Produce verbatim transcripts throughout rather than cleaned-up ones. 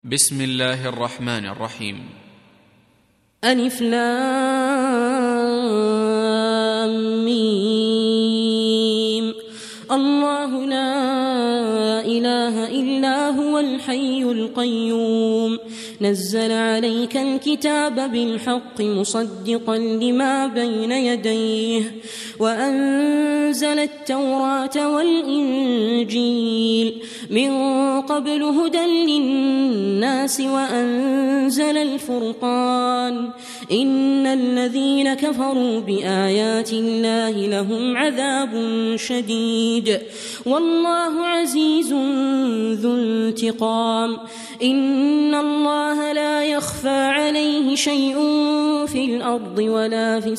بسم الله الرحمن الرحيم. ألف لام ميم. الله لا إله إلا هو الحي القيوم نزل عليك الكتاب بالحق مصدقا لما بين يديه وأنزل التوراة والإنجيل من قبل هدى للناس وأنزل الفرقان إن الذين كفروا بآيات الله لهم عذاب شديد والله عزيز ذو انتقام. إن الله لا يخفى عليه شيء في الأرض ولا في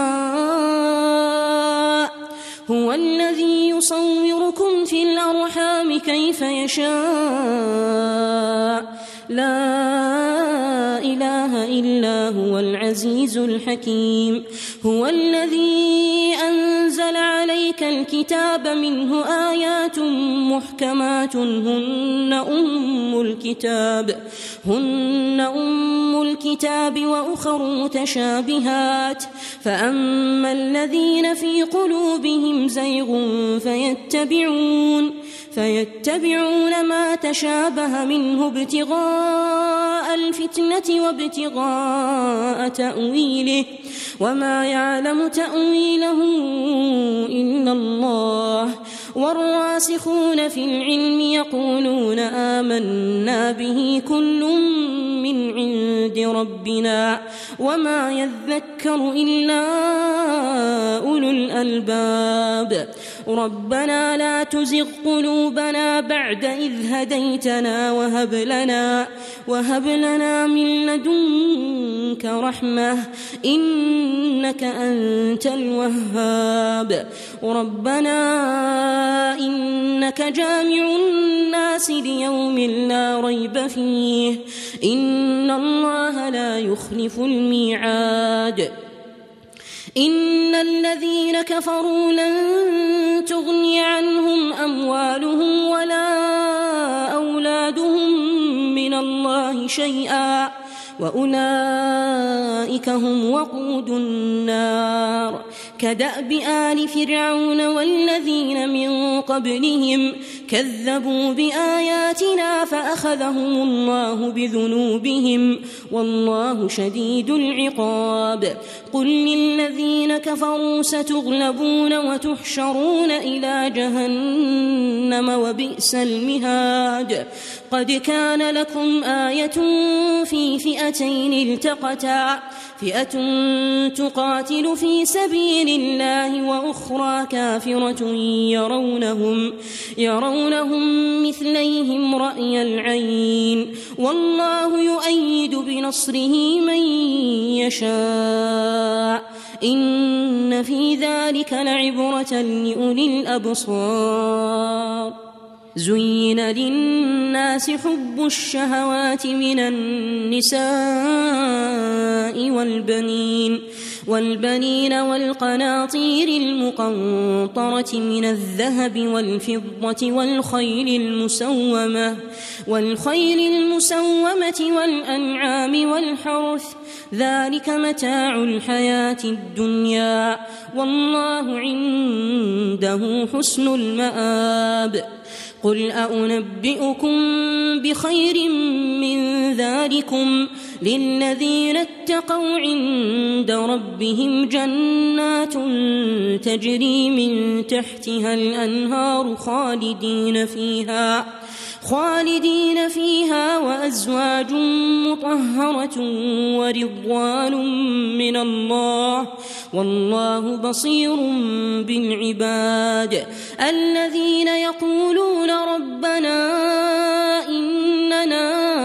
السماء هو الذي يصوركم في الأرحام كيف يشاء لا إله إلا هو العزيز الحكيم. هو الذي أنزل عليك الكتاب منه آيات محكمات هن أم الكتاب هن أم الكتاب وأخر متشابهات فأما الذين في قلوبهم زيغ فيتبعون فيتبعون ما تشابه منه ابتغاء الفتنة وابتغاء تأويله وما يعلم تأويله إلا الله والراسخون في العلم يقولون آمنا به كل من عند ربنا وما يذكر إلا أولو الألباب. ربنا لا تزغ قلوبنا بعد إذ هديتنا وهب لنا وهب لنا من لدنك رحمة إنك أنت الوهاب. ربنا إنك جامع الناس ليوم لا ريب فيه إن الله لا يخلف الميعاد. إن الذين كفروا لن تغني عنهم أموالهم ولا أولادهم من الله شيئا وأولئك هم وقود النار. كدأب آل فرعون والذين من قبلهم كذبوا بآياتنا فأخذهم الله بذنوبهم والله شديد العقاب. قل للذين كفروا ستغلبون وتحشرون إلى جهنم وبئس المهاد. قد كان لكم آية في فئتين التقتا فئة تقاتل في سبيل الله وأخرى كافرة يرونهم يرونهم مثليهم رأي العين والله يؤيد بنصره من يشاء إن في ذلك لعبرة لأولي الأبصار. زين للناس حب الشهوات من النساء والبنين والبنين والقناطير المقنطرة من الذهب والفضة والخيل المسومة والخيل المسومة والأنعام والحرث ذلك متاع الحياة الدنيا والله عنده حسن المآب. قل أنبئكم بخير من ذلكم للذين اتقوا عند ربهم جنات تجري من تحتها الأنهار خالدين فيها خالدين فيها وأزواج مطهرة ورضوان من الله والله بصير بالعباد. الذين يقولون ربنا إننا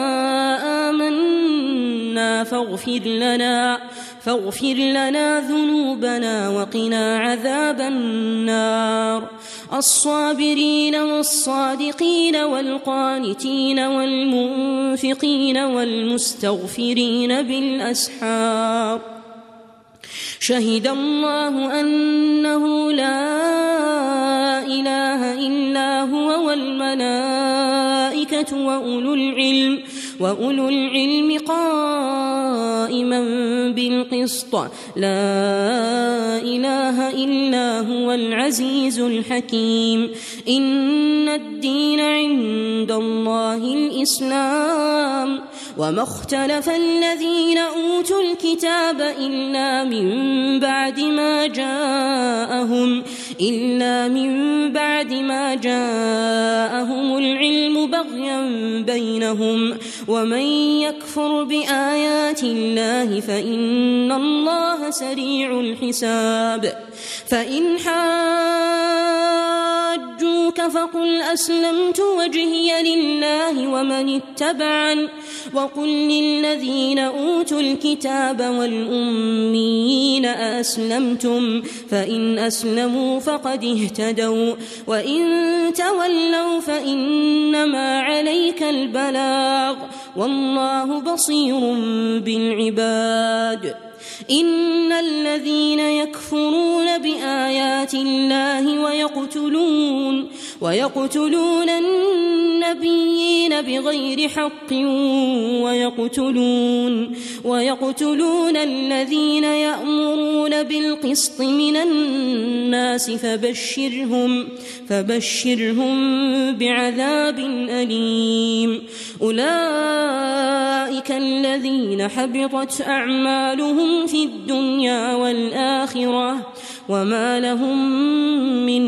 آمنا فاغفر لنا فاغفر لنا ذنوبنا وقنا عذاب النار. الصابرين والصادقين والقانتين والمنفقين والمستغفرين بالأسحار. شهد الله أنه لا إله إلا هو والملائكة وأولو العلم وأولو العلم قائما بالقسط لا إله إلا هو العزيز الحكيم إن الدين عند الله الإسلام وما اختلف الذين أوتوا الكتاب إلا من بعد ما جاءهم إلا من بعد ما جاءهم العلم بغيا بينهم ومن يكفر بآيات الله فإن الله سريع الحساب فإن حاجوك فقل أسلمت وجهي لله ومن اتبعن وقل للذين أوتوا الكتاب والأميين أأسلمتم فإن أسلموا فقد اهتدوا وإن تولوا فإنما عليك البلاغ والله بصير بالعباد إن الذين يكفرون بآيات الله ويقتلون ويقتلون النبيين بغير حق ويقتلون ويقتلون الذين يأمرون بالقسط من الناس فبشرهم فبشرهم بعذاب أليم أولئك الذين حبطت أعمالهم في الدنيا والآخرة وما لهم من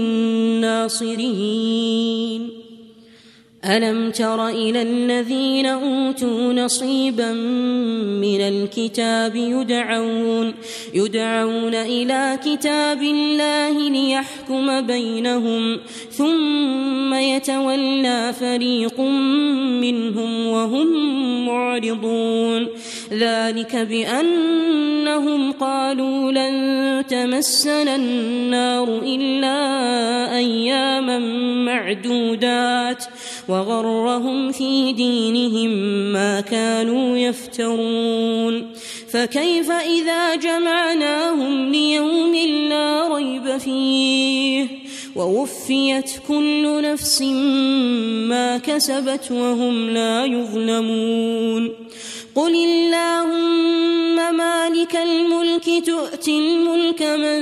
ناصرين ألم تر إلى الذين أوتوا نصيبا من الكتاب يدعون, يدعون إلى كتاب الله ليحكم بينهم ثم يتولى فريق منهم وهم معرضون ذلك بأنهم قالوا لن تمسنا النار إلا أياما معدودات وغرهم في دينهم ما كانوا يفترون فكيف إذا جمعناهم ليوم لا ريب فيه ووفيت كل نفس ما كسبت وهم لا يظلمون قل اللهم مالك الملك تؤتي الملك من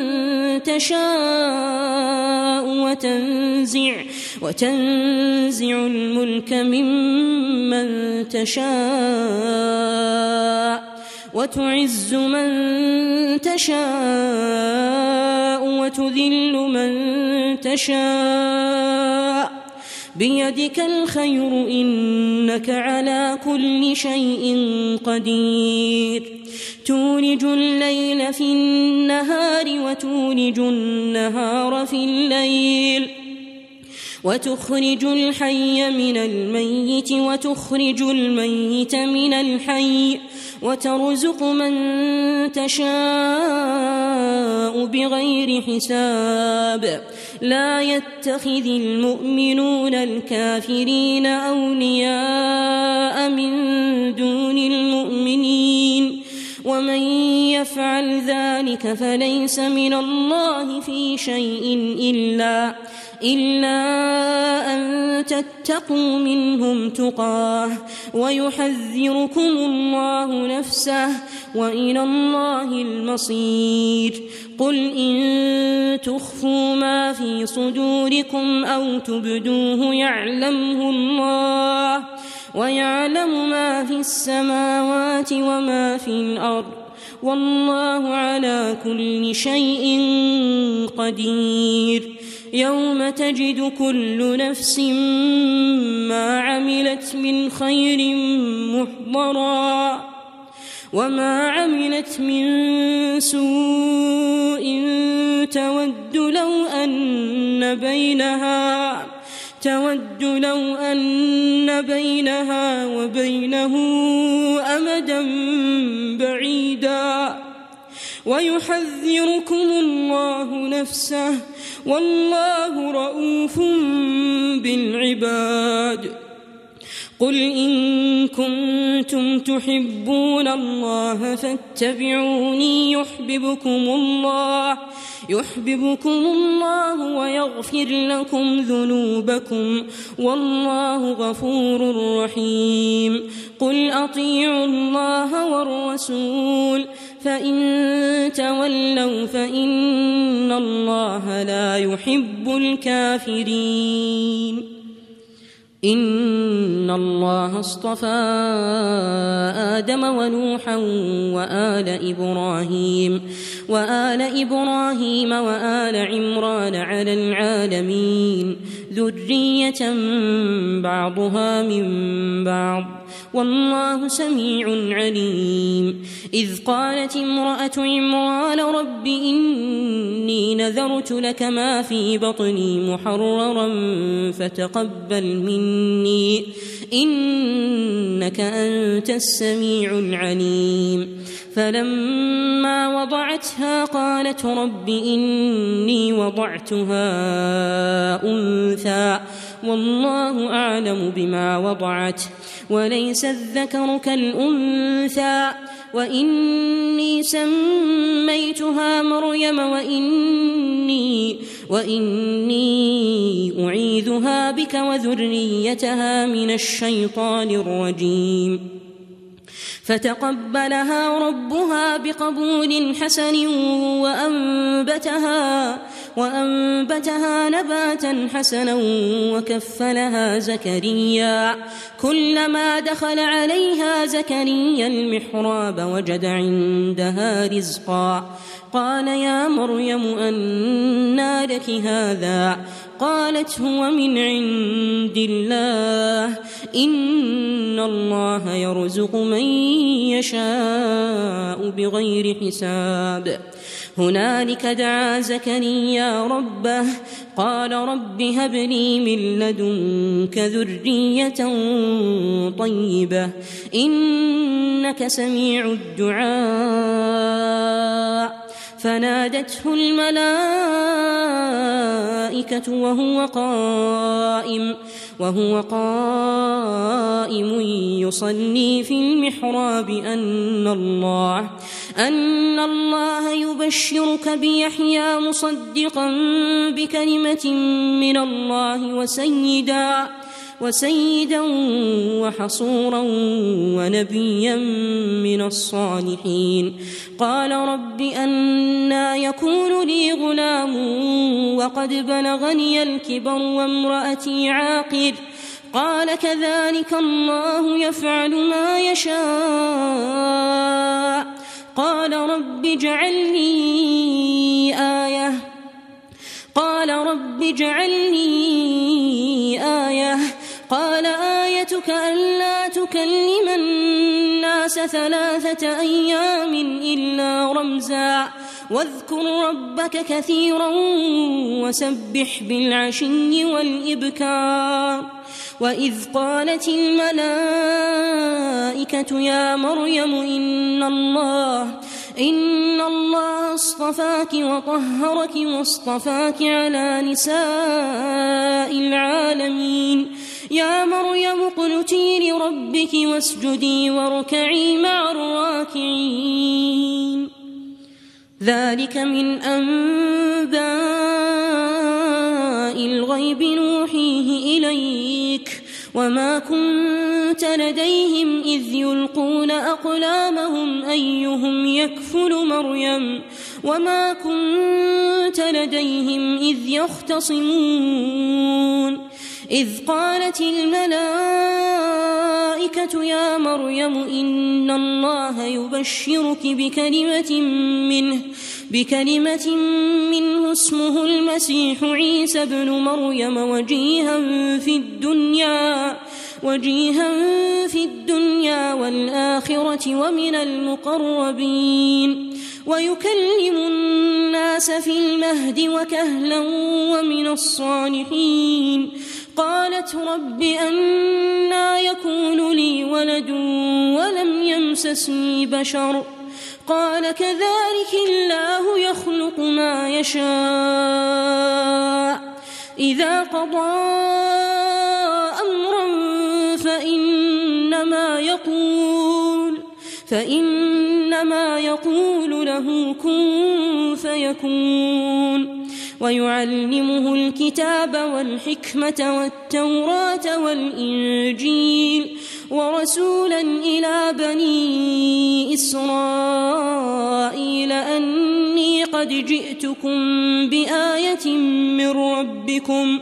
تشاء وتنزع, وتنزع الملك ممن تشاء وتعز من تشاء وتذل من تشاء بيدك الخير إنك على كل شيء قدير تولج الليل في النهار وتولج النهار في الليل وتخرج الحي من الميت وتخرج الميت من الحي وترزق من تشاء بغير حساب لا يتخذ المؤمنون الكافرين أولياء من دون المؤمنين ومن يفعل ذلك فليس من الله في شيء إلا إلا أن تتقوا منهم تقاه ويحذركم الله نفسه وإلى الله المصير قل إن تخفوا ما في صدوركم أو تبدوه يعلمه الله ويعلم ما في السماوات وما في الأرض والله على كل شيء قدير يوم تجد كل نفس ما عملت من خير محضرا وما عملت من سوء تود لو أن بينها تود لو أن بينها وبينه أمدا بعيدا ويحذركم الله نفسه والله رؤوف بالعباد قل إن كنتم تحبون الله فاتبعوني يحببكم الله يحببكم الله ويغفر لكم ذنوبكم والله غفور رحيم. قل أطيعوا الله والرسول فإن تولوا فإن الله لا يحب الكافرين. إن الله اصطفى آدم ونوحا وآل إبراهيم وآل إبراهيم وآل عمران على العالمين ذرية بعضها من بعض والله سميع عليم. إذ قالت امرأة عمران رب إني نذرت لك ما في بطني محررا فتقبل مني إنك أنت السميع العليم. فلما وضعتها قالت رب إني وضعتها أنثى والله أعلم بما وضعت وليس الذكر كالأنثى وإني سميتها مريم وإني, وإني أعيذها بك وذريتها من الشيطان الرجيم. فتقبلها ربها بقبول حسن وأنبتها, وأنبتها نباتا حسنا وكفلها زكريا. كلما دخل عليها زكريا المحراب وجد عندها رزقا قال يا مريم أنى لك هذا؟ قالت هو من عند الله إن الله يرزق من يشاء بغير حساب. هنالك دعا زكريا ربه قال رب هب لي من لدنك ذرية طيبة إنك سميع الدعاء. فنادته الملائكة وهو قائم وهو قائم يصلي في المحراب أن الله أن الله يبشرك بيحيى مصدقا بكلمة من الله وسيدا وسيدا وحصورا ونبيا من الصالحين. قال رب أنى يكون لي غلام وقد بلغني الكبر وامرأتي عاقر؟ قال كذلك الله يفعل ما يشاء. قال رب اجعل لي آية قال رب اجعل لي آية قال آيتك ألا تكلم الناس ثلاثة أيام إلا رمزا واذكر ربك كثيرا وسبح بالعشي والإبكار. وإذ قالت الملائكة يا مريم إن الله إن الله اصطفاك وطهرك واصطفاك على نساء العالمين. يا مريم اقنتي لربك واسجدي واركعي مع الراكعين. ذلك من أنباء الغيب نوحيه إليك وما كنت لديهم إذ يلقون أقلامهم أيهم يكفل مريم وما كنت لديهم إذ يختصمون. إذ قالت الملائكة يا مريم إن الله يبشرك بكلمة منه بكلمة منه اسمه المسيح عيسى ابن مريم وجيها في الدنيا وجيها في الدنيا والآخرة ومن المقربين ويكلم الناس في المهد وكهلا ومن الصالحين. قالت رب أنى يكون لي ولد ولم يمسسني بشر قال كذلك الله يخلق ما يشاء إذا قضى أمرا فإنما يقول فإنما يقول له كن فيكون. ويعلمه الكتاب والحكمة والتوراة والإنجيل ورسولا إلى بني إسرائيل أني قد جئتكم بآية من ربكم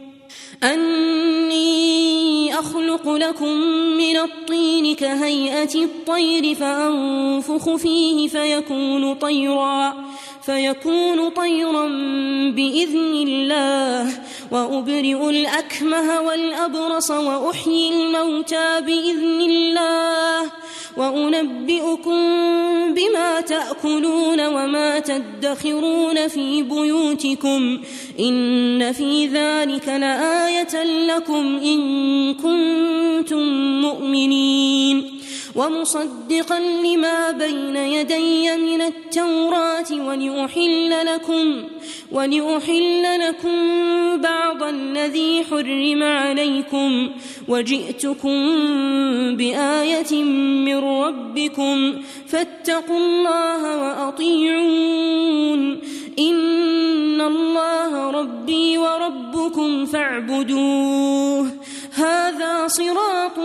أني أخلق لكم من الطين كهيئة الطير فأنفخ فيه فيكون طيرا فيكون طيرا بإذن الله وأبرئ الأكمه والأبرص وأحيي الموتى بإذن الله وأنبئكم بما تأكلون وما تدخرون في بيوتكم إن في ذلك لآية لكم إن كنتم مؤمنين. ومصدقا لما بين يدي من التوراة ولأحل لكم ولأحل لكم بعض الذي حرم عليكم وجئتكم بآية من ربكم فاتقوا الله وأطيعون إن الله ربي وربكم فاعبدوه هذا صراط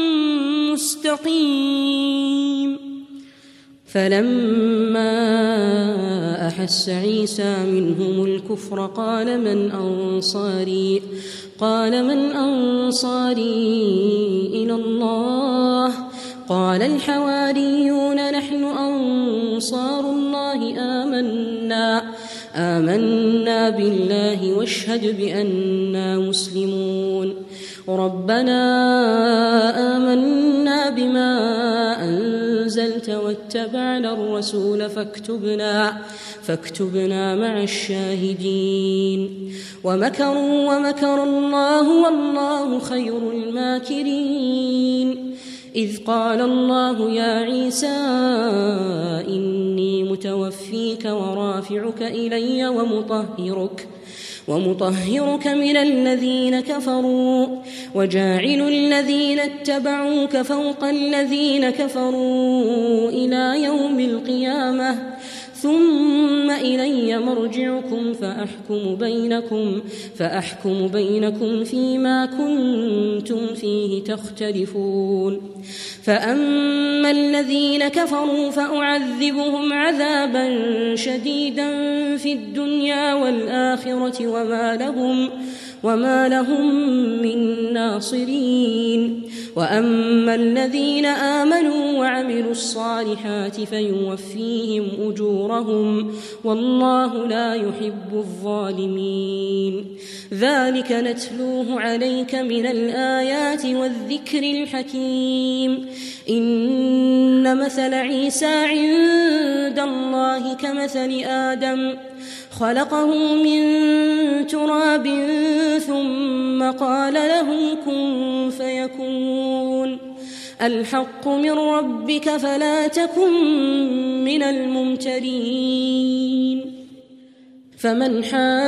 مستقيم. فلما أحس عيسى منهم الكفر قال من أنصاري قال من أنصاري إلى الله قال الحواريون نحن أنصار الله آمنا آمنا بالله واشهد بأننا مسلمون. ربنا آمنا بما أنزلت واتبعنا الرسول فاكتبنا فاكتبنا مع الشاهدين. ومكروا ومكر الله والله خير الماكرين. إذ قال الله يا عيسى إني متوفيك ورافعك إلي ومطهرك ومطهرك من الذين كفروا وجاعل الذين اتبعوك فوق الذين كفروا إلى يوم القيامة ثم إلي مرجعكم فأحكم بينكم فأحكم بينكم فيما كنتم فيه تختلفون. فأما الذين كفروا فأعذبهم عذابا شديدا في الدنيا والآخرة وما لهم وما لهم من ناصرين. وأما الذين آمنوا وعملوا الصالحات فيوفيهم أجورهم والله لا يحب الظالمين. ذلك نتلوه عليك من الآيات والذكر الحكيم. إن مثل عيسى عند الله كمثل آدم خلقه من تراب ثم قال له كن فيكون. الحق من ربك فلا تكن من الممترين. فمن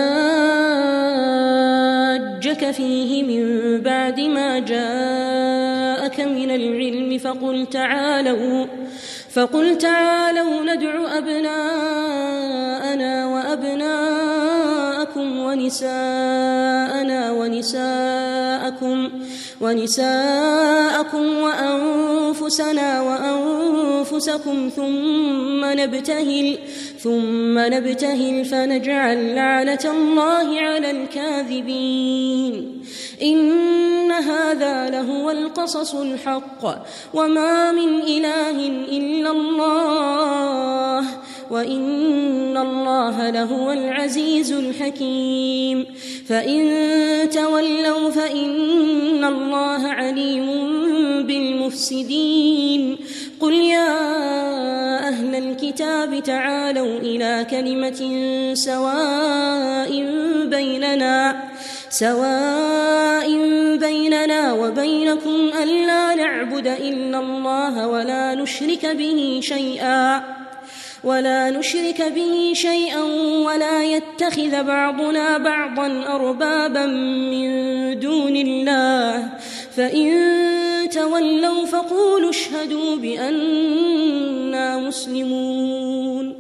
حاجك فيه من بعد ما جاءك من العلم فقل تعالوا فقل تعالوا ندع أبناءنا وأبناءكم ونساءنا ونساءكم ونساءكم وأنفسنا وأنفسكم ثم نبتهل ثم نبتهل فنجعل لعنة الله على الكاذبين. إن هذا لهو القصص الحق وما من إله إلا الله وإن الله لهو العزيز الحكيم. فإن تولوا فإن الله عليم بالمفسدين. قل يا أهل الكتاب تعالوا إلى كلمة سواء بيننا سواء بيننا وبينكم ألا نعبد إلا الله ولا نشرك به شيئا ولا نشرك به شيئا ولا يتخذ بعضنا بعضا أربابا من دون الله فإن تولوا فقولوا اشهدوا بأننا مسلمون.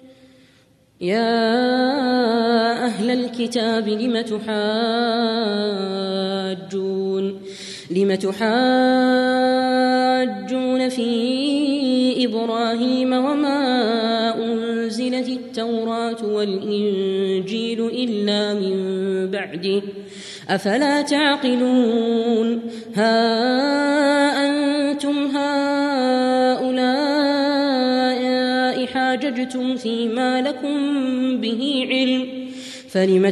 يا أهل الكتاب لم تحاجون لم تحاجون في إبراهيم وما أنزلت التوراة والإنجيل إلا من بعده أفلا تعقلون. ها أنتم هؤلاء حاججتم فيما لكم به علم فلم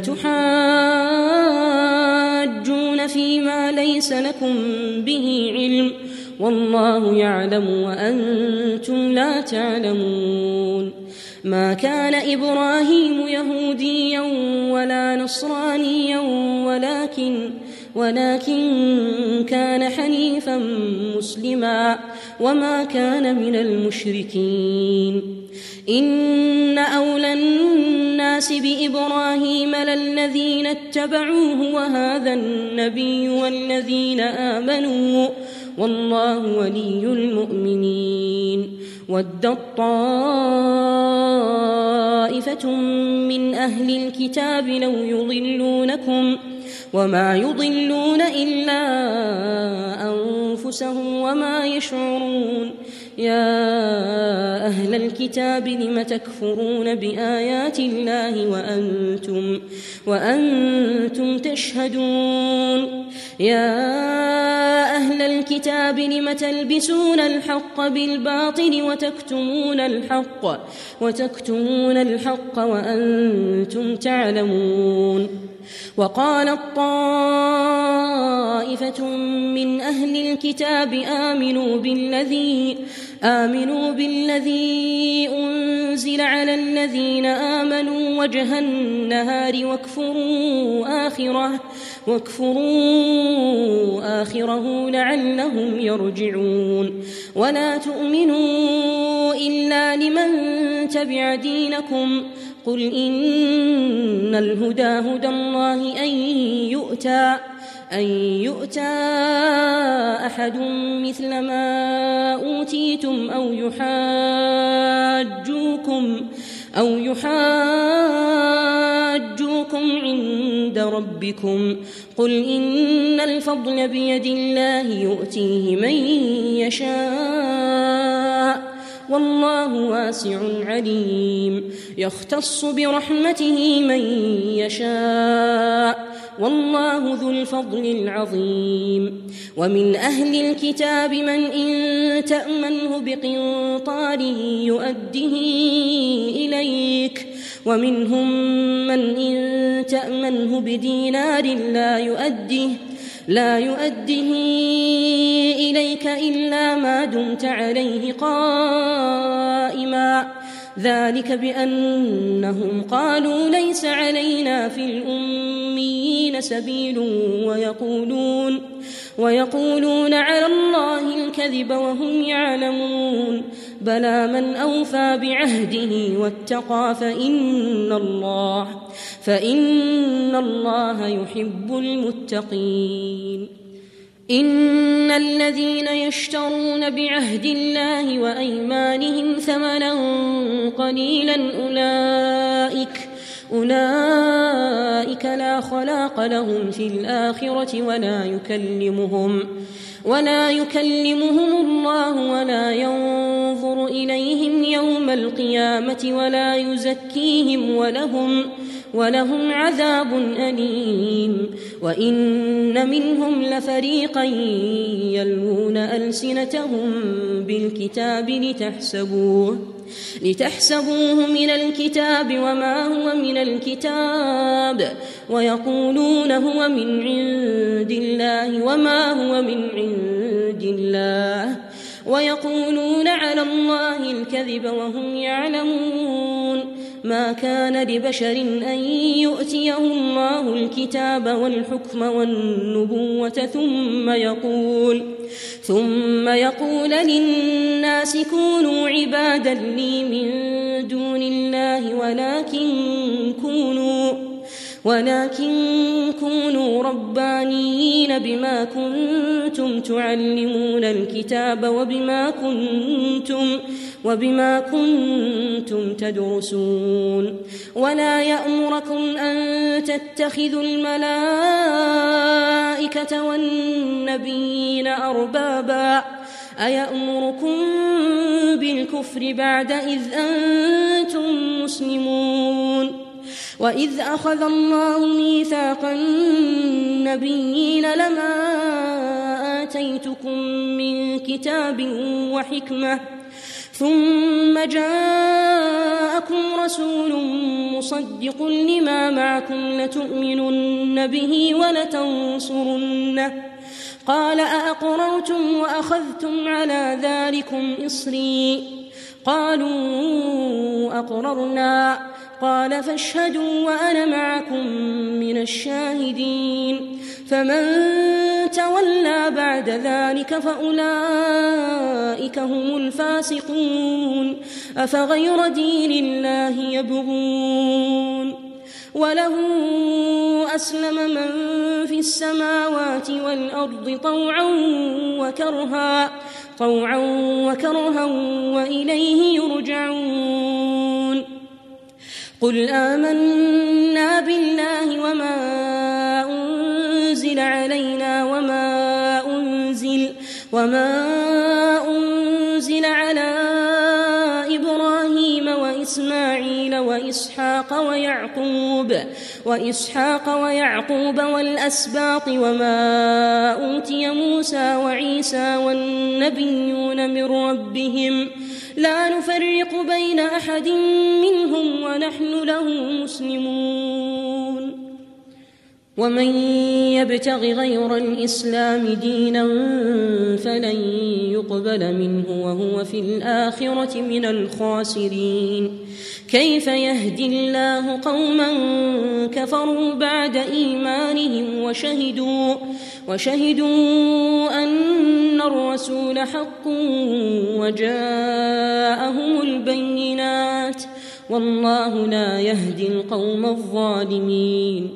تحاجون فيما ليس لكم به علم والله يعلم وأنتم لا تعلمون. ما كان إبراهيم يهوديا ولا نصرانيا ولكن ولكن كان حنيفا مسلما وما كان من المشركين. إن أولى الناس بإبراهيم للذين اتبعوه وهذا النبي والذين آمنوا والله ولي المؤمنين. ودت طائفة من أهل الكتاب لو يضلونكم وما يضلون إلا أنفسهم وما يشعرون. يا أهل الكتاب لم تكفرون بآيات الله وأنتم, وأنتم تشهدون. يا أهل الكتاب لم تلبسون الحق بالباطل وتكتمون الحق, وتكتمون الحق وأنتم تعلمون. وقالت طائفة من أهل الكتاب آمنوا بالذي آمنوا بالذي أنزل على الذين آمنوا وجه النهار واكفروا آخره واكفروا آخره لعلهم يرجعون. ولا تؤمنوا إلا لمن تبع دينكم قل إن الهدى هدى الله أن يؤتى أن يؤتى أحد مثل ما أوتيتم أو يحاجوكم أو يحاجوكم عند ربكم قل إن الفضل بيد الله يؤتيه من يشاء والله واسع عليم. يختص برحمته من يشاء والله ذو الفضل العظيم. ومن أهل الكتاب من إن تأمنه بقنطار يؤده إليك ومنهم من إن تأمنه بدينار لا يؤده لا يؤده إليك إلا ما دمت عليه قائما ذلك بأنهم قالوا ليس علينا في الأميين سبيل ويقولون, ويقولون على الله الكذب وهم يعلمون. بلى من أوفى بعهده واتقى فإن الله, فإن الله يحب المتقين. إن الذين يشترون بعهد الله وأيمانهم ثمنا قليلا أولئك أولئك لا خلاق لهم في الآخرة ولا يكلمهم ولا يكلمهم الله ولا ينظر إليهم يوم القيامة ولا يزكيهم ولهم ولهم عذاب أليم. وإن منهم لفريقا يلوون ألسنتهم بالكتاب لتحسبوه لتحسبوه من الكتاب وما هو من الكتاب ويقولون هو من عند الله وما هو من عند الله ويقولون على الله الكذب وهم يعلمون. ما كان لبشر أن يؤتيه الله الكتاب والحكم والنبوة ثم يقول ثم يقول للناس كونوا عبادا لي من دون الله ولكن كونوا ولكن كونوا ربانيين بما كنتم تعلمون الكتاب وبما كنتم وبما كنتم تدرسون ولا يأمركم أن تتخذوا الملائكة والنبيين أربابا أيأمركم بالكفر بعد إذ أنتم مسلمون وإذ أخذ الله ميثاق النبيين لما آتيتكم من كتاب وحكمة ثم جاءكم رسول مصدق لما معكم لتؤمنن به ولتنصرنه قال أأقررتم وأخذتم على ذلكم إصري قالوا أقررنا قال فاشهدوا وأنا معكم من الشاهدين فمن تولى بعد ذلك فأولئك هم الفاسقون أفغير دين الله يبغون وله أسلم من في السماوات والأرض طوعا وكرها طوعا وكرها وإليه يرجعون قل آمنا بالله وما أنزل علينا وما أنزل وما أنزل على إبراهيم وإسماعيل وإسحاق ويعقوب وإسحاق ويعقوب والأسباط وما أوتي موسى وعيسى والنبيون من ربهم لا نفرق بين أحد منهم ونحن له مسلمون ومن يبتغ غير الإسلام دينا فلن يقبل منه وهو في الآخرة من الخاسرين كيف يهدي الله قوما كفروا بعد إيمانهم وشهدوا وشهدوا أن الرسول حق وجاءهم البينات والله لا يهدي القوم الظالمين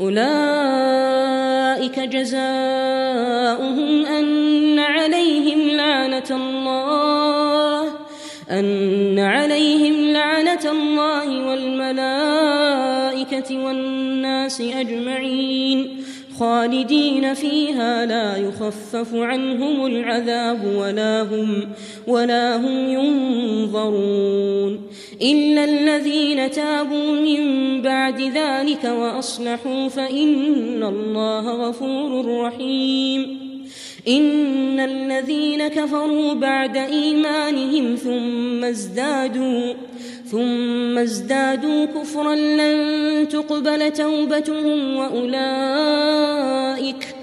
أولئك جزاؤهم أن عليهم لعنة الله أن عليهم لعنة الله والملائكة والناس أجمعين خالدين فيها لا يخفف عنهم العذاب ولا هم ولا هم ينظرون إلا الذين تابوا من بعد ذلك وأصلحوا فإن الله غفور رحيم إن الذين كفروا بعد إيمانهم ثم ازدادوا ثم ازدادوا كفرا لن تقبل توبتهم وأولئك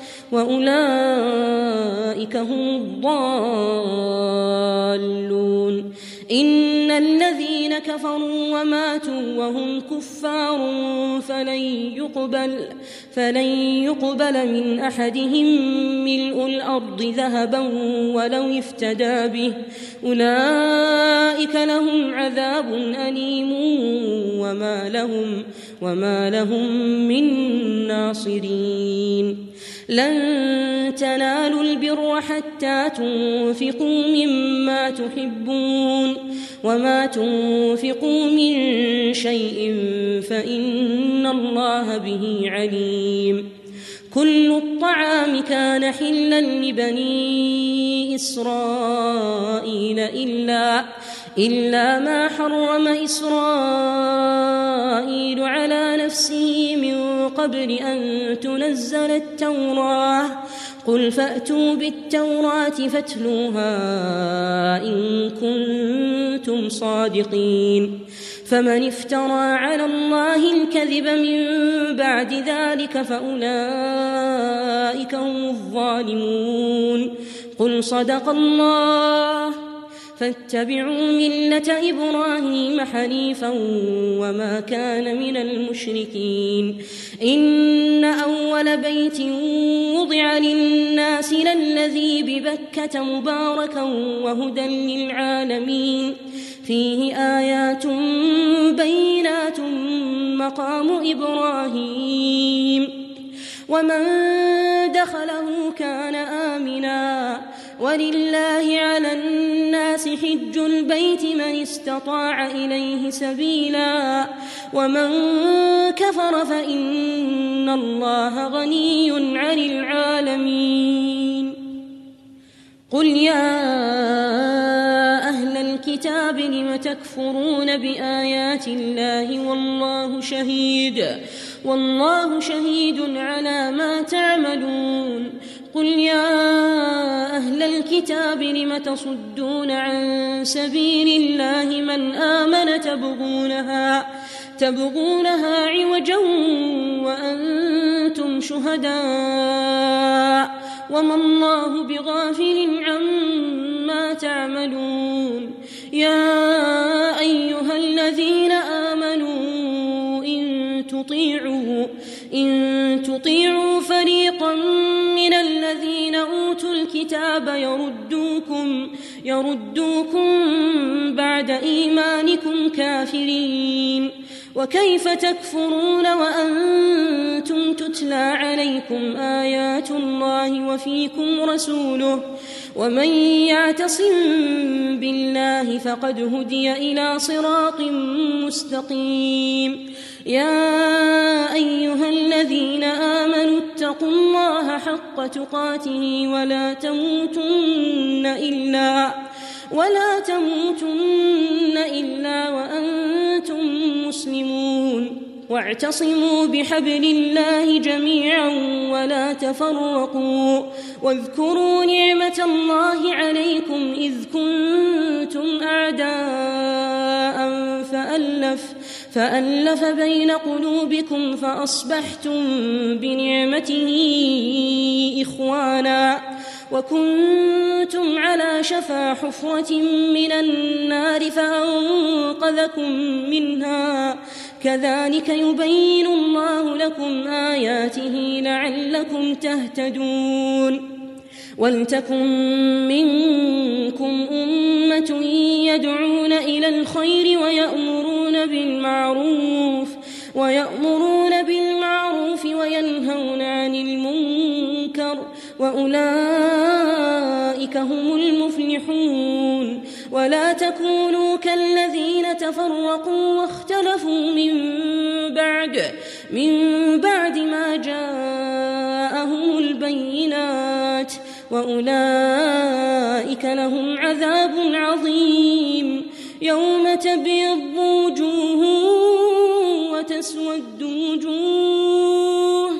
وأولئك هم الضالون إن الذين كفروا وماتوا وهم كفار فلن يقبل فلن يقبل من أحدهم ملء الأرض ذهبا ولو افتدى به أولئك لهم عذاب أليم وما لهم وما لهم من ناصرين لن تنالوا البر حتى تنفقوا مما تحبون وما تنفقوا من شيء فإن الله به عليم كل الطعام كان حلا لبني إسرائيل إلا إلا ما حرم إسرائيل على نفسه من قبل أن تنزل التوراة قل فأتوا بالتوراة فاتلوها إن كنتم صادقين فمن افترى على الله الكذب من بعد ذلك فأولئك هم الظالمون قل صدق الله فاتبعوا ملة إبراهيم حنيفا وما كان من المشركين إن أول بيت وضع للناس للذي ببكة مباركا وهدى للعالمين فيه آيات بينات مقام إبراهيم ومن دخله كان آمنا ولله على الناس حج البيت من استطاع إليه سبيلا ومن كفر فإن الله غني عن العالمين قل يا أهل الكتاب لم تكفرون بآيات الله والله شهيد والله شهيد على ما تعملون قل يا أهل الكتاب لم تصدون عن سبيل الله من آمن تبغونها تبغونها عوجا وأنتم شهداء وما الله بغافل عما تعملون يا أيها الذين آمنوا إن تطيعوا إن تطيعوا فريقا من الذين أوتوا الكتاب يردوكم يردوكم بعد إيمانكم كافرين وكيف تكفرون وأنتم تتلى عليكم آيات الله وفيكم رسوله ومن يعتصم بالله فقد هدي إلى صراط مستقيم يا أيها الذين آمنوا اتقوا الله حق تقاته ولا تموتن إلا ولا تموتن إلا وأنتم مسلمون واعتصموا بحبل الله جميعا ولا تفرقوا واذكروا نعمة الله عليكم إذ كنتم أعداء فألف فألف بين قلوبكم فأصبحتم بنعمته إخوانا وكنتم على شفا حفرة من النار فأنقذكم منها كذلك يبين الله لكم آياته لعلكم تهتدون ولتكن منكم أمة يدعون إلى الخير ويأمرون بالمعروف ويأمرون بالمعروف وينهون عن المنكر وأولئك هم المفلحون ولا تكونوا كالذين تفرقوا واختلفوا من بعد من بعد ما جاءهم البينات وأولئك لهم عذاب عظيم يوم تبيض وجوه وتسود وجوه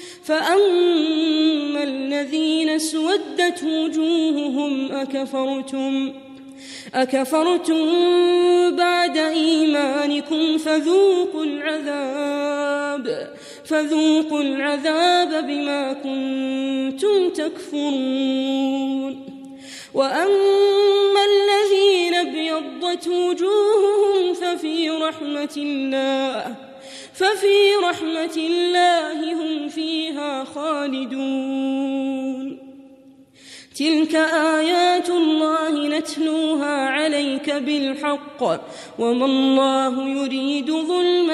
فأما الذين اسودت وجوههم أكفرتم أكفرتم بعد إيمانكم فذوقوا العذاب فذوقوا العذاب بما كنتم تكفرون وأما الذين ابيضت وجوههم ففي رحمة الله ففي رحمة الله هم فيها خالدون تلك آيات الله نتلوها عليك بالحق وما الله يريد ظلما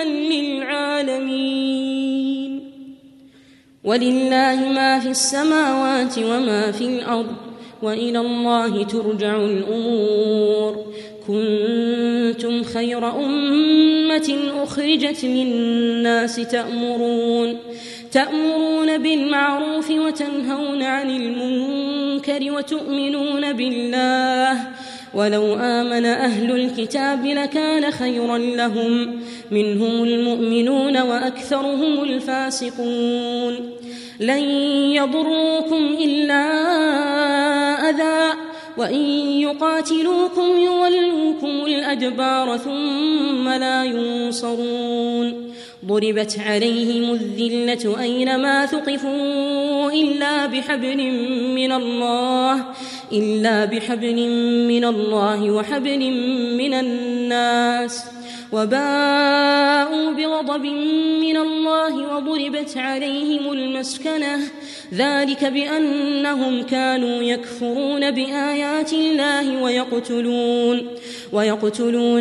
للعالمين ولله ما في السماوات وما في الأرض وإلى الله ترجع الأمور كنتم خير أمة أخرجت للناس تأمرون تأمرون بالمعروف وتنهون عن المنكر وتؤمنون بالله ولو آمن أهل الكتاب لكان خيرا لهم منهم المؤمنون وأكثرهم الفاسقون لن يضروكم إلا أذى وإن يقاتلوكم يولوكم الأدبار ثم لا ينصرون ضربت عليهم الذلة أينما ثقفوا إلا بحبل من الله إلا بحبل من الله وحبل من الناس وباءوا بغضب من الله وضربت عليهم المسكنة ذلك بأنهم كانوا يكفرون بآيات الله ويقتلون ويقتلون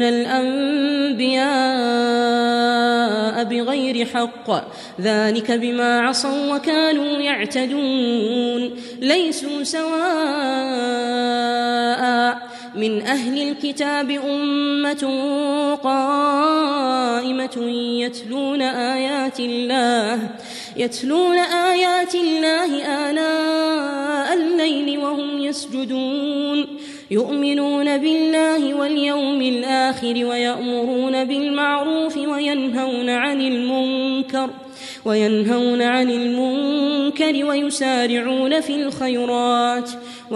الأنبياء بغير حق ذلك بما عصوا وكانوا يعتدون ليسوا سواء من أهل الكتاب أمة قائمة يتلون آيات الله يتلون آيات الله آناء الليل وهم يسجدون يؤمنون بالله واليوم الآخر ويأمرون بالمعروف وينهون عن المنكر وينهون عن المنكر ويسارعون في الخيرات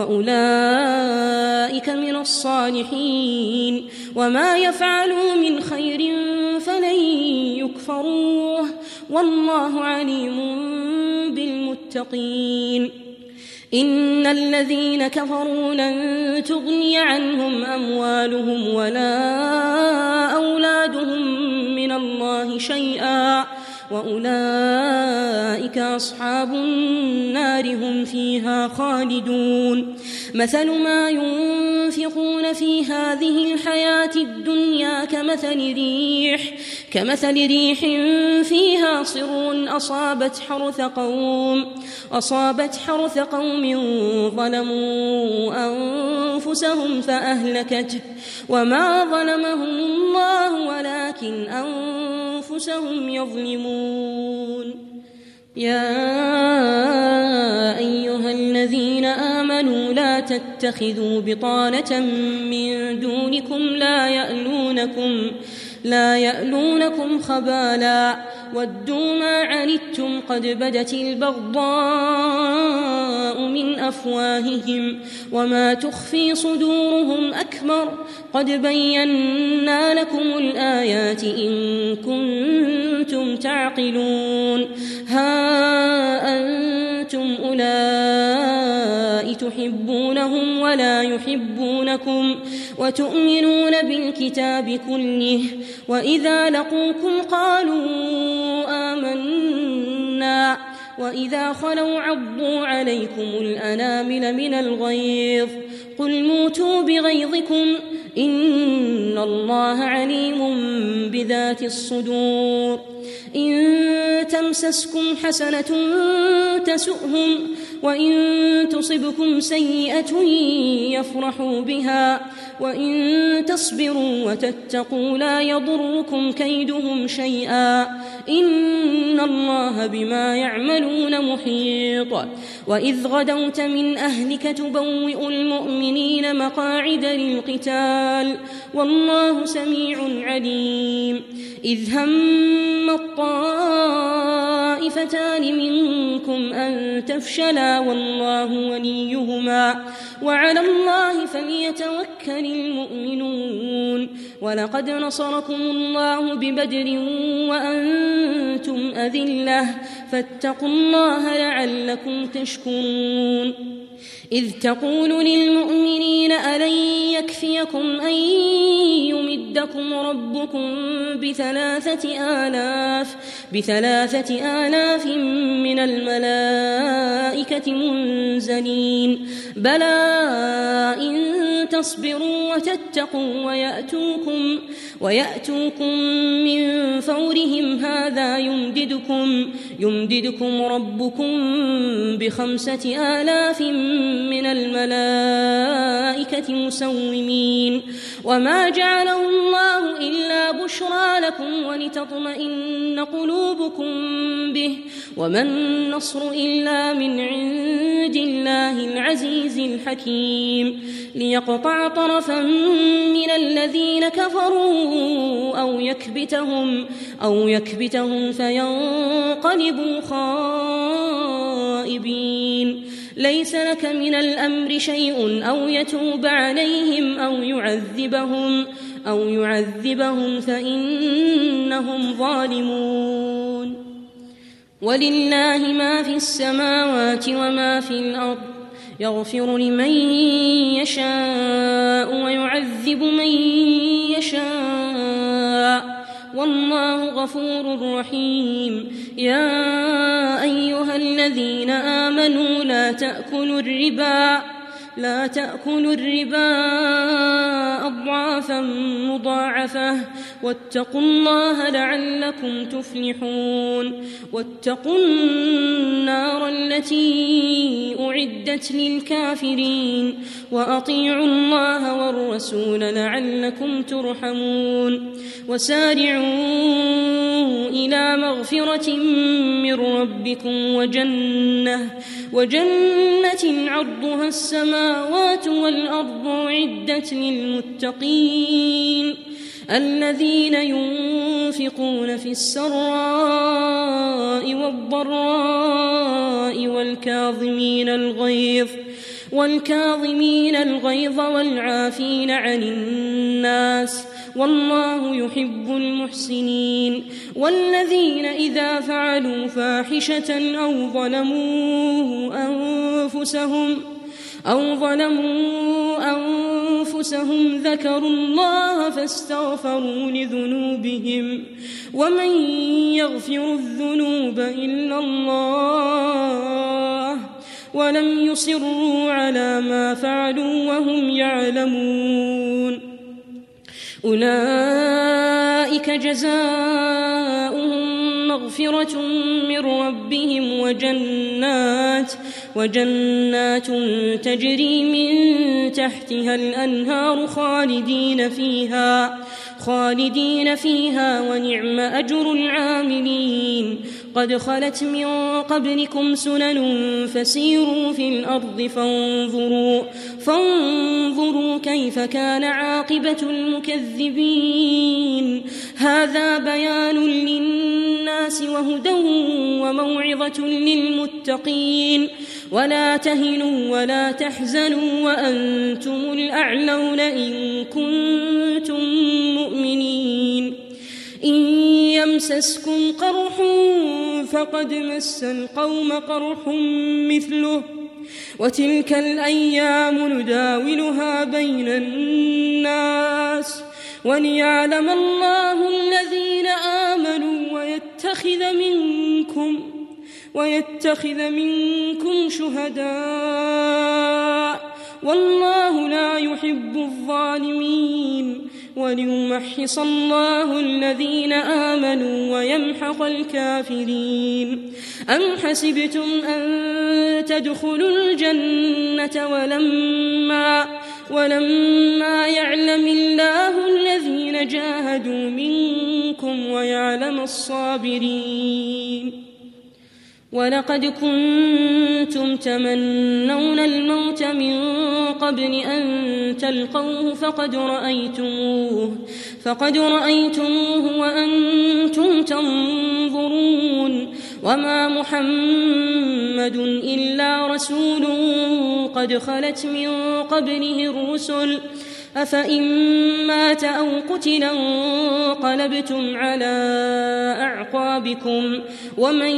وأولئك من الصالحين وما يفعلوا من خير فلن يكفروه والله عليم بالمتقين إن الذين كفروا لن تغني عنهم أموالهم ولا أولادهم من الله شيئا وأولئك أصحاب النار هم فيها خالدون مثل ما ينفقون في هذه الحياة الدنيا كمثل ريح كمثل ريح فيها صر أصابت حرث قوم أصابت حرث قوم ظلموا أنفسهم فأهلكته وما ظلمهم الله ولكن أنفسهم يظلمون يا أيها الذين آمنوا لا تتخذوا بطانة من دونكم لا يألونكم لا يألونكم خبالا ودوا ما عنتم قد بدت البغضاء من أفواههم وما تخفي صدورهم أكبر قد بينا لكم الآيات إن كنتم تعقلون ها أنتم أولئك تحبونهم ولا يحبونكم وتؤمنون بالكتاب كله وإذا لقوكم قالوا آمنا وإذا خلوا عضوا عليكم الأنامل من الغيظ قل موتوا بغيظكم إن الله عليم بذات الصدور إن تمسسكم حسنة تسؤهم وإن تصبكم سيئة يفرحوا بها وإن تصبروا وتتقوا لا يضركم كيدهم شيئا إن الله بما يعملون محيط وإذ غدوت من أهلك تبوئ المؤمنين مقاعد للقتال والله سميع عليم إذ هم الطائفتان منكم أن تفشلا والله وليهما وعلى الله فليتوكل المؤمنون ولقد نصركم الله ببدر وأنتم أذلة فاتقوا الله لعلكم تشكرون إذ تقول للمؤمنين ألن يكفيكم أن يمدكم ربكم بثلاثة آلاف بثلاثة آلاف من الملائكة منزلين بلى إن تصبروا وتتقوا ويأتوكم ويأتوكم من فورهم هذا يمددكم يمددكم ربكم بخمسة آلاف من الملائكة مسومين وما جعله الله إلا بشرى لكم ولتطمئن قلوبكم به وما النصر إلا من عند الله العزيز الحكيم ليقطع طرفا من الذين كفروا أو يكبتهم أو يكبتهم فينقلبوا خائبين ليس لك من الأمر شيء أو يتوب عليهم أو يعذبهم أو يعذبهم فإنهم ظالمون. ولله ما في السماوات وما في الأرض، يغفر لمن يشاء ويعذب من يشاء، والله غفور رحيم. يا أيها الذين آمنوا لا تأكلوا الربا لا تأكلوا الربا أضعافا مضاعفة، واتقوا الله لعلكم تفلحون. واتقوا النار التي أعدت للكافرين، وأطيعوا الله والرسول لعلكم ترحمون. وسارعوا إلى مغفرة من ربكم وجنة وجنة عرضها السماوات والأرض أعدت للمتقين، الذين ينفقون في السراء والضراء والكاظمين الغيظ والكاظمين الغيظ والعافين عن الناس، والله يحب المحسنين. والذين إذا فعلوا فاحشة أو ظلموا أنفسهم أو ظلموا أنفسهم ذكروا الله فاستغفروا لذنوبهم، ومن يغفر الذنوب إلا الله، ولم يصروا على ما فعلوا وهم يعلمون. أولئك جزاؤهم مغفرة من ربهم وجنات وجنات تجري من تحتها الأنهار خالدين فيها خالدين فيها ونعم أجر العاملين. قد خلت من قبلكم سنن فسيروا في الأرض فانظروا, فانظروا كيف كان عاقبة المكذبين. هذا بيان للناس وهدى وموعظة للمتقين. ولا تهنوا ولا تحزنوا وأنتم الأعلون إن كنتم مؤمنين. إن يمسسكم قرح فقد مس القوم قرح مثله، وتلك الأيام نداولها بين الناس وليعلم الله الذين آمنوا ويتخذ منكم ويتخذ منكم شهداء، والله لا يحب الظالمين. وليمحص الله الذين آمنوا ويمحق الكافرين. أم حسبتم أن تدخلوا الجنة ولما, ولما يعلم الله الذين جاهدوا منكم ويعلم الصابرين. ولقد كنتم تمنون الموت من قبل أن تلقوه فقد رأيتموه, فقد رأيتموه وأنتم تنظرون. وما محمد إلا رسول قد خلت من قبله الرسل، أفإن مات أو قتلا انقلبتم على أعقابكم، ومن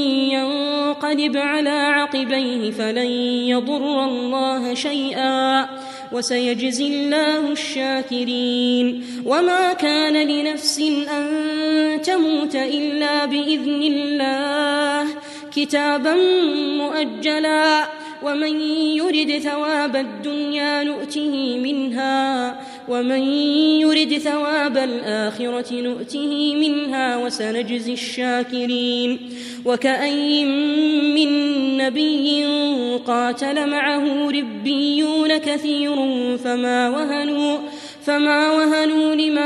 ينقلب على عقبيه فلن يضر الله شيئا وسيجزي الله الشاكرين. وما كان لنفس أن تموت إلا بإذن الله كتابا مؤجلا، ومن يرد ثواب الدنيا نؤته منها ومن يرد ثواب الآخرة نؤته منها وسنجزي الشاكرين. وكأين من نبي قاتل معه ربيون كثير فما وهنوا فما وهنوا لما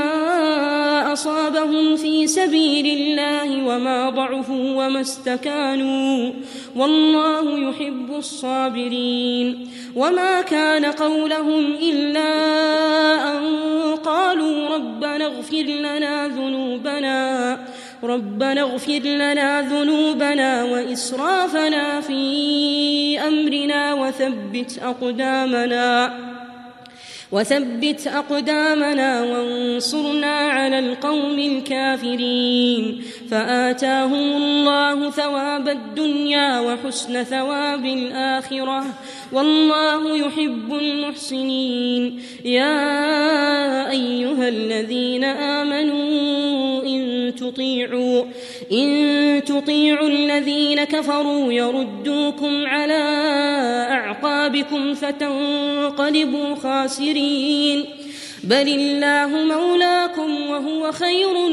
أصابهم في سبيل الله وما ضعفوا وما استكانوا، والله يحب الصابرين. وما كان قولهم إلا أن قالوا ربنا اغفر لنا ذنوبنا ربنا اغفر لنا ذنوبنا وإسرافنا في أمرنا وثبت أقدامنا وثبت أقدامنا وانصرنا على القوم الكافرين. فآتاهم الله ثواب الدنيا وحسن ثواب الآخرة، والله يحب المحسنين. يا أيها الذين آمنوا إن تطيعوا إن تطيعوا الذين كفروا يردوكم على أعقابكم فتنقلبوا خاسرين. بل الله مولاكم وهو خير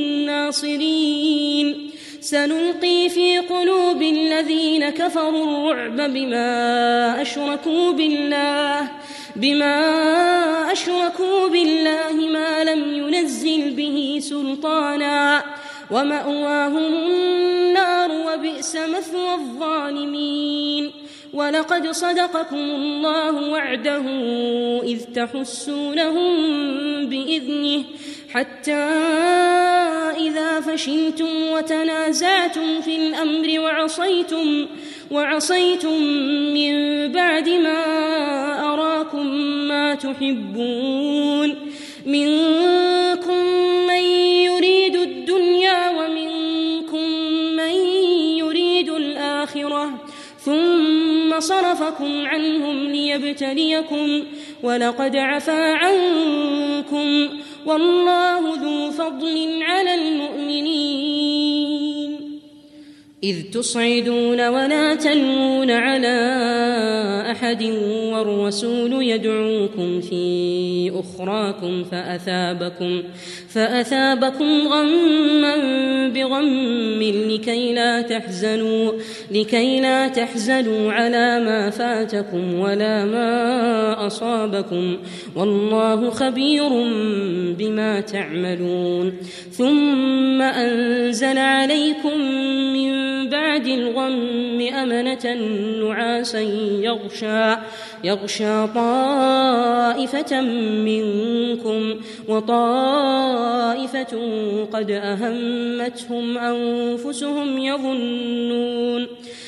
الناصرين. سنلقي في قلوب الذين كفروا الرعب بما أشركوا بالله بما أشركوا بالله ما لم ينزل به سلطانا، ومأواهم النار وبئس مثوى الظالمين. ولقد صدقكم الله وعده إذ تحسونهم بإذنه حتى إذا فشلتم وتنازعتم في الأمر وعصيتم, وعصيتم من بعد ما أراكم ما تحبون، منكم من يريد الدنيا ومنكم من يريد الآخرة، ثم صرفكم عنهم ليبتليكم، ولقد عفا عنكم، والله ذو فضل على المؤمنين. إذ تصعدون ولا تلوون على أحد والرسول يدعوكم في أخراكم فأثابكم, فأثابكم غما بغم لكي لا تحزنوا, لكي لا تحزنوا على ما فاتكم ولا ما أصابكم، والله خبير بما تعملون. ثم أنزل عليكم من بعد الغم أمنة نعاسا يغشى, يغشى طائفة منكم وطائفة قد أهمتهم أنفسهم يظنون,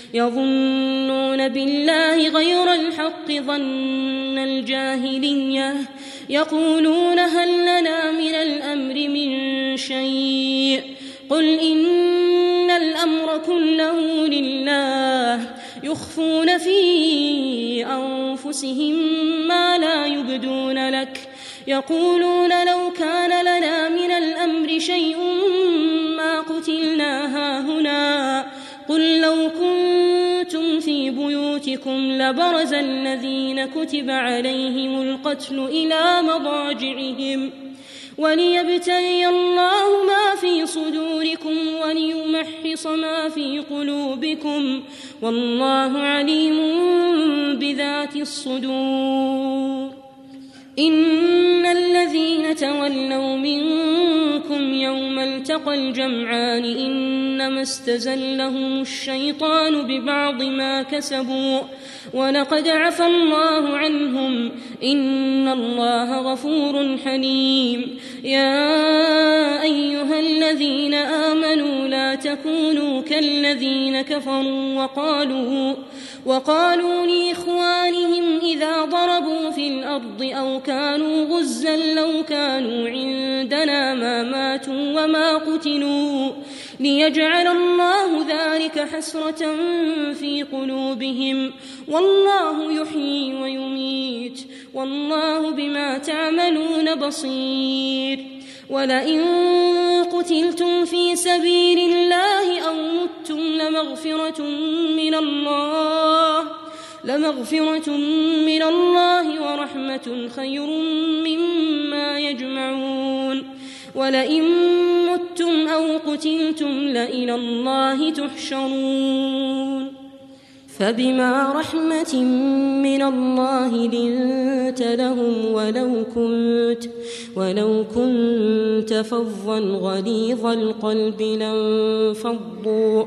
يظنون بالله غير الحق ظن الجاهلية، يقولون هل لنا من الأمر من شيء؟ قل إن الأمر كله لله، يخفون في أنفسهم ما لا يبدون لك، يقولون لو كان لنا من الأمر شيء ما قتلنا هاهنا. قل لو كنتم في بيوتكم لبرز الذين كتب عليهم القتل إلى مضاجعهم وليبتلي الله ما في صدوركم وليمحص ما في قلوبكم، والله عليم بذات الصدور. إن الذين تولوا منكم يوم التقى الجمعان إنما استزلهم الشيطان ببعض ما كسبوا ولقد عفى الله عنهم، إن الله غفور حليم. يا أيها الذين آمنوا لا تكونوا كالذين كفروا وقالوا وقالوا لإخوانهم إذا ضربوا في الأرض أو كانوا غزا لو كانوا عندنا ما ماتوا وما قتلوا، ليجعل الله ذلك حسرة في قلوبهم، والله يحيي ويميت، والله بما تعملون بصير. ولئن قتلتم في سبيل الله أو متم لمغفرة من الله لمغفرة من الله ورحمة خير مما يجمعون. ولئن متم أو قتلتم لإلى الله تحشرون. فبما رحمة من الله لنت لهم ولو كنت, ولو كنت فظا غليظ القلب لانفضوا,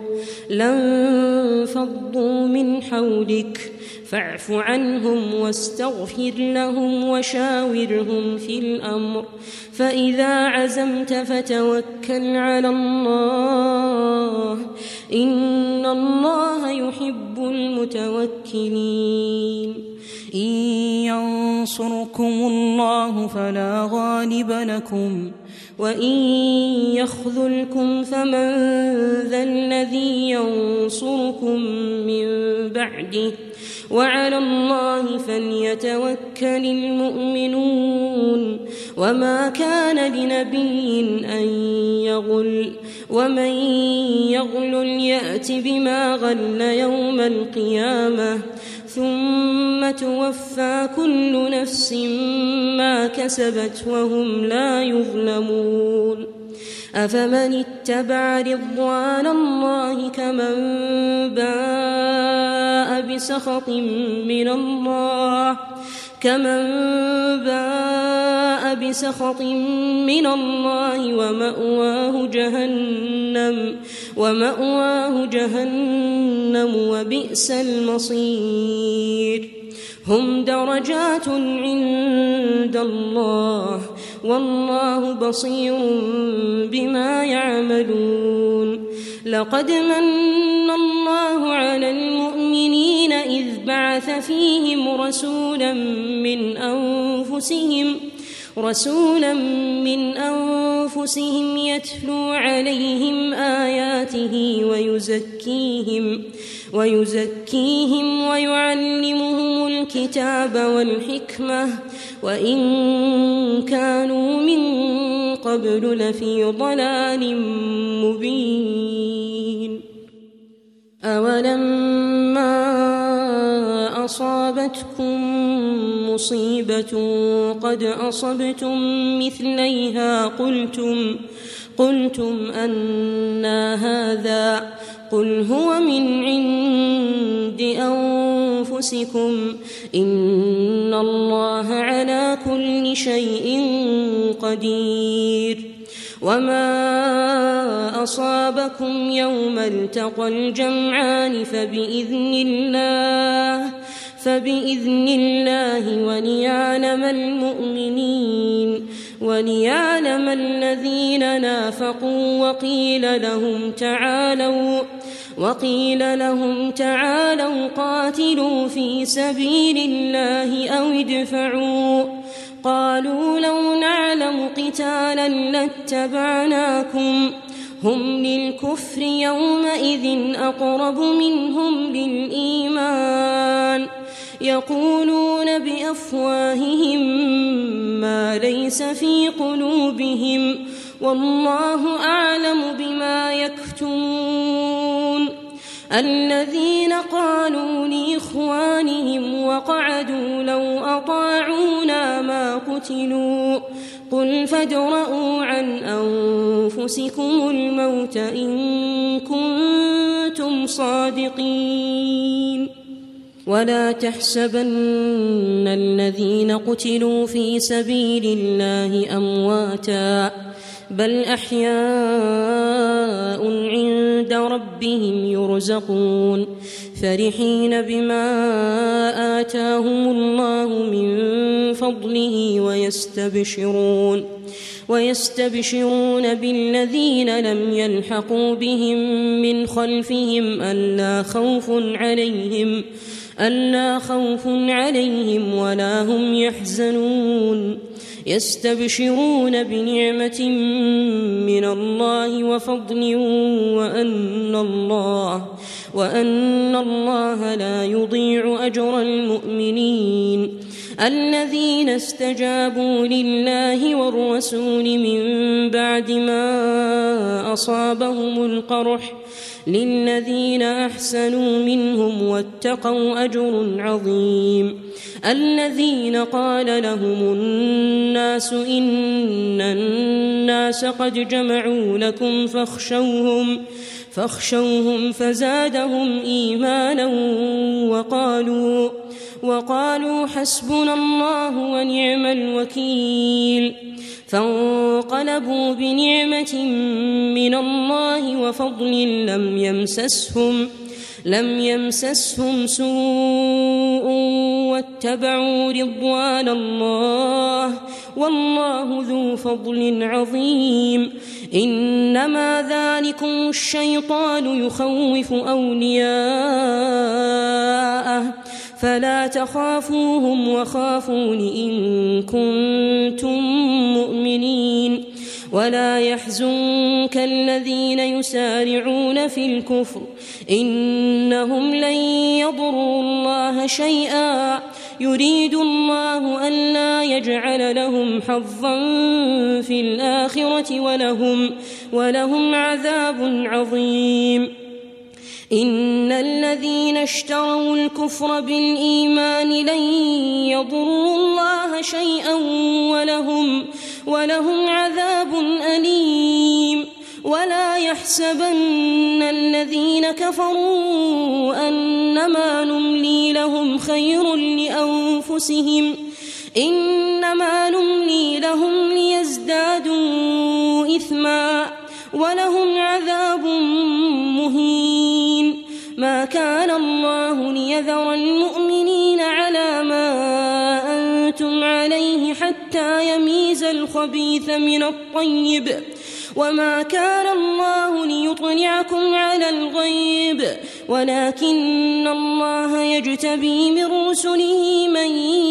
لانفضوا من حولك فاعف عنهم واستغفر لهم وشاورهم في الأمر، فإذا عزمت فتوكل على الله، إن الله يحب المتوكلين. إن ينصركم الله فلا غالب لكم وإن يخذلكم فمن ذا الذي ينصركم من بعده وعلى الله فليتوكل المؤمنون وما كان لنبي أن يغل ومن يغل يأت بما غل يوم القيامة ثم توفى كل نفس ما كسبت وهم لا يظلمون أفمن اتبع رضوان الله كمن باء بسخط من الله كمن باء بسخط من الله ومأواه جهنم ومأواه جهنم وبئس المصير هم درجات عند الله والله بصير بما يعملون لقد من الله على المؤمنين إذ بعث فيهم رسولا من أنفسهم رسولا من أنفسهم يتلو عليهم آياته ويزكيهم ويزكيهم ويعلمهم الكتاب والحكمة وإن كانوا من قبل لفي ضلال مبين أولما أصابتكم مصيبة قد أصبتم مثليها قلتم قلتم أنى هذا قل هو من عند أنفسكم إن الله على كل شيء قدير وما أصابكم يوم التقى الجمعان فبإذن الله فبإذن الله وليعلم المؤمنين وليعلم الذين نافقوا وقيل لهم تعالوا وقيل لهم تعالوا قاتلوا في سبيل الله أو ادفعوا قالوا لو نعلم قتالا لاتبعناكم هم للكفر يومئذ أقرب منهم للإيمان يقولون بأفواههم ما ليس في قلوبهم والله أعلم بما يكتمون الذين قالوا لإخوانهم وقعدوا لو أطاعونا ما قتلوا قل فادرءوا عن أنفسكم الموت إن كنتم صادقين ولا تحسبن الذين قتلوا في سبيل الله أمواتا بل أحياء عند ربهم يرزقون فرحين بما آتاهم الله من فضله ويستبشرون ويستبشرون بالذين لم يلحقوا بهم من خلفهم ألا خوف عليهم ألا خوف عليهم ولا هم يحزنون يستبشرون بنعمة من الله وفضل وأن الله وأن الله لا يضيع أجر المؤمنين الذين استجابوا لله والرسول من بعد ما أصابهم القرح للذين أحسنوا منهم واتقوا أجر عظيم الذين قال لهم الناس إن الناس قد جمعوا لكم فاخشوهم فاخشوهم فزادهم إيمانا وقالوا وقالوا حسبنا الله ونعم الوكيل فانقلبوا بنعمة من الله وفضل لم يمسسهم لم يمسسهم سوء واتبعوا رضوان الله والله ذو فضل عظيم إنما ذلكم الشيطان يخوف أولياءه فلا تخافوهم وخافون إن كنتم مؤمنين ولا يحزنك الذين يسارعون في الكفر إنهم لن يضروا الله شيئا يريد الله ألا يجعل لهم حظا في الآخرة ولهم, ولهم عذاب عظيم. إن الذين اشتروا الكفر بالإيمان لن يضروا الله شيئا ولهم, ولهم عذاب أليم. ولا يحسبن الذين كفروا أنما نملي لهم خير لأنفسهم إنما نملي لهم ليزدادوا إثما ولهم عذاب مهين. ما كان الله ليذر المؤمنين على ما أنتم عليه حتى يميز الخبيث من الطيب وما كان الله ليطلعكم على الغيب ولكن الله يجتبي من رسله من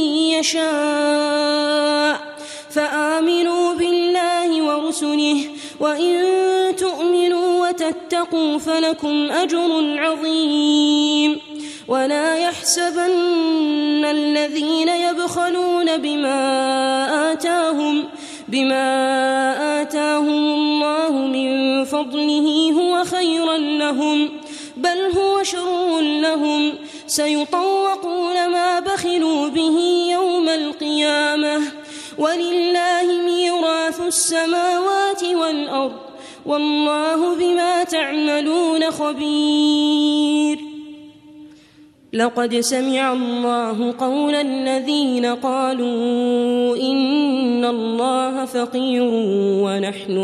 يشاء فآمنوا بالله ورسله وإن تؤمنوا وتتقوا فلكم أجر عظيم. ولا يحسبن الذين يبخلون بما آتاهم بما آتاهم الله من فضله هو خيرا لهم بل هو شر لهم سيطوقون ما بخلوا به يوم القيامة ولله ميراث السماوات والأرض والله بما تعملون خبير. لقد سمع الله قول الذين قالوا إن الله فقير ونحن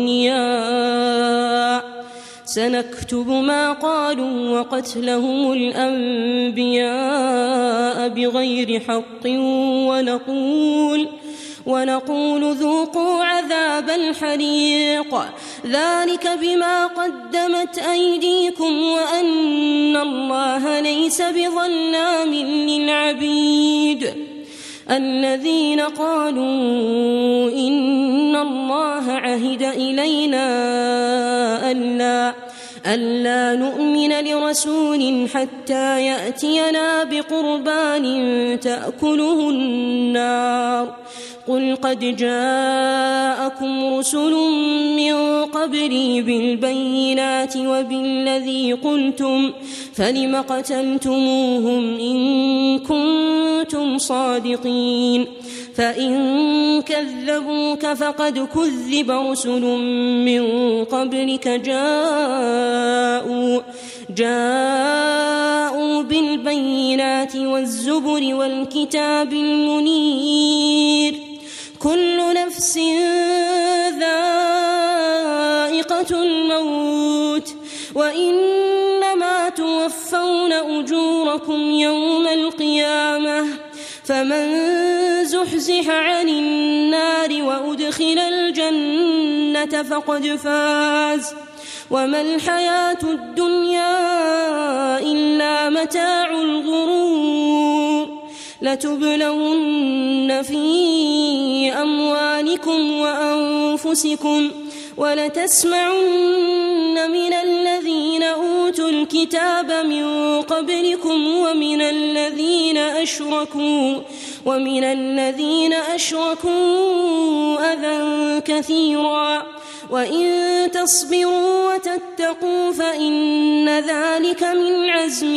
أغنياء سنكتب ما قالوا وقتلهم الأنبياء بغير حق ونقول ونقول ذوقوا عذاب الحريق ذلك بما قدمت أيديكم وأن الله ليس بظلام للعبيد. الذين قالوا إن الله عهد إلينا ألا ألا نؤمن لرسول حتى يأتينا بقربان تأكله النار قل قد جاءكم رسل من قبلي بالبينات وبالذي قلتم فلم قتلتموهم إن كنتم صادقين فإن كذبوك فقد كذب رسل من قبلك جاءوا, جاءوا بالبينات والزبر والكتاب المنير كل نفس ذائقة الموت وإنما توفون أجوركم يوم القيامة فمن زحزح عن النار وأدخل الجنة فقد فاز وما الحياة الدنيا إلا متاع الغرور. لتبلون في أموالكم وأنفسكم ولتسمعن من الذين أوتوا الكتاب من قبلكم ومن الذين أشركوا ومن الذين أشركوا أذى كثيرا وإن تصبروا وتتقوا فإن ذلك من عزم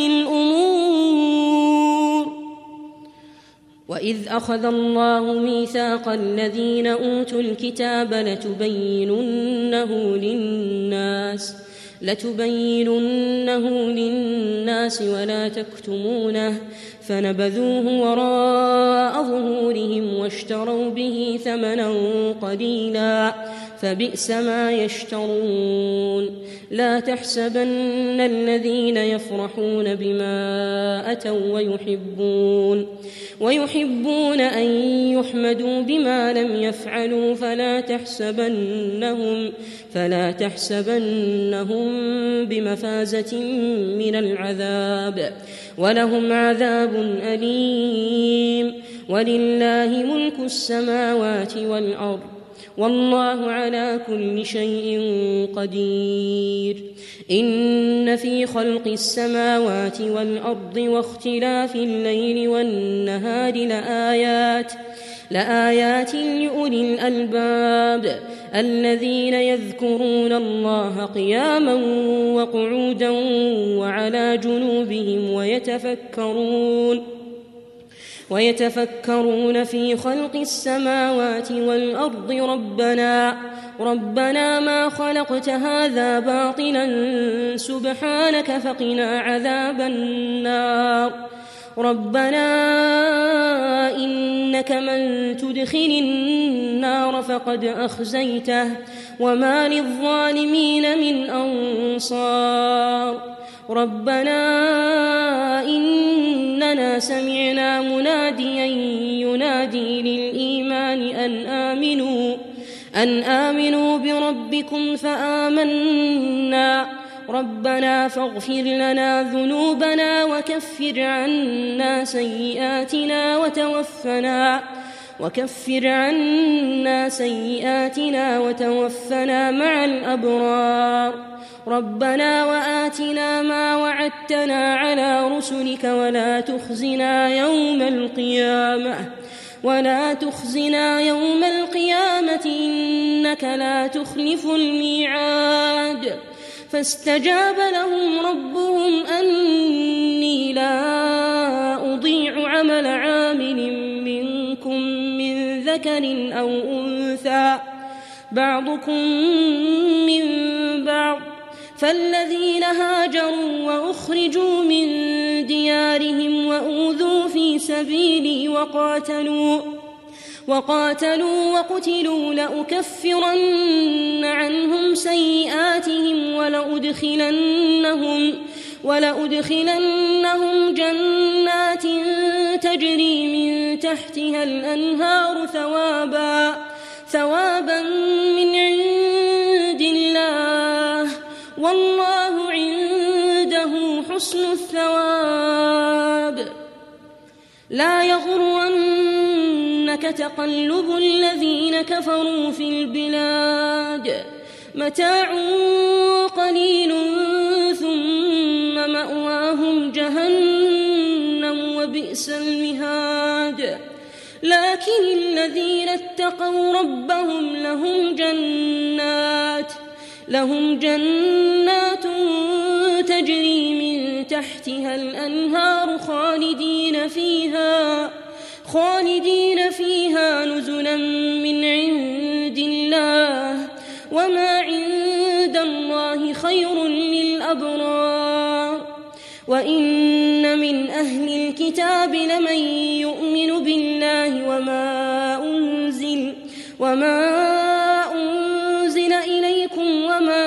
الأمور. وإذ أخذ الله ميثاق الذين أوتوا الكتاب لتبيننه للناس لتبيننه للناس ولا تكتمونه فنبذوه وراء ظهورهم واشتروا به ثمنا قليلا فبئس ما يشترون. لا تحسبن الذين يفرحون بما أتوا ويحبون ويحبون أن يحمدوا بما لم يفعلوا فلا تحسبنهم فلا تحسبنهم بمفازة من العذاب ولهم عذاب عذاب أليم ولله ملك السماوات والأرض والله على كل شيء قدير إن في خلق السماوات والأرض واختلاف الليل والنهار لآيات لآيات لأولي الألباب الذين يذكرون الله قياما وقعودا وعلى جنوبهم ويتفكرون ويتفكرون في خلق السماوات والأرض ربنا ربنا ما خلقت هذا باطلا سبحانك فقنا عذاب النار ربنا إنك من تدخل النار فقد أخزيته وما للظالمين من أنصار ربنا إننا سمعنا مناديا ينادي للإيمان أن آمنوا أن آمنوا بربكم فآمنا ربنا فاغفر لنا ذنوبنا وكفر عنا سيئاتنا وتوفنا وكفر عنا سيئاتنا وتوفنا مع الأبرار ربنا وآتنا ما وعدتنا على رسلك ولا تخزنا يوم القيامة ولا تخزنا يوم القيامة إنك لا تخلف الميعاد فاستجاب لهم ربهم أني لا أضيع عمل عامل منكم من ذكر أو أنثى بعضكم من بعض فالذين هاجروا وأخرجوا من ديارهم وأوذوا في سبيلي وقاتلوا وقاتلوا وقتلوا لأكفرن عنهم سيئاتهم ولأدخلنهم ولأدخلنهم جنات تجري من تحتها الأنهار ثوابا ثوابا من عند الله والله عنده حسن الثواب لا يغرنك تقلب الذين كفروا في البلاد متاع قليل ثم مأواهم جهنم وبئس المهاد لكن الذين اتقوا ربهم لهم جنات لهم جنات تجري من تحتها الأنهار خالدين فيها خالدين فيها نزلا من عند الله وما عند الله خير للأبرار وإن من أهل الكتاب لمن يؤمن بالله وما أنزل وما أنزل إليكم وما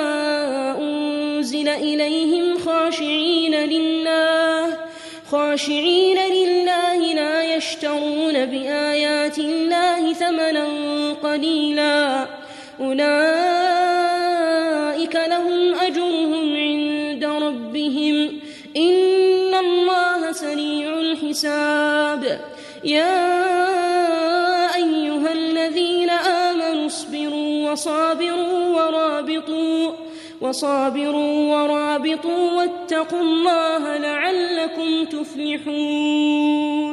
أنزل إليهم خاشعين لله خاشعين لله لا يشترون بآيات الله ثمنا قليلا أولئك لهم أجرهم عند ربهم إن الله سريع الحساب يا أيها الذين آمنوا اصبروا وصابروا ورابطوا وصابروا ورابطوا واتقوا الله لعلكم تفلحون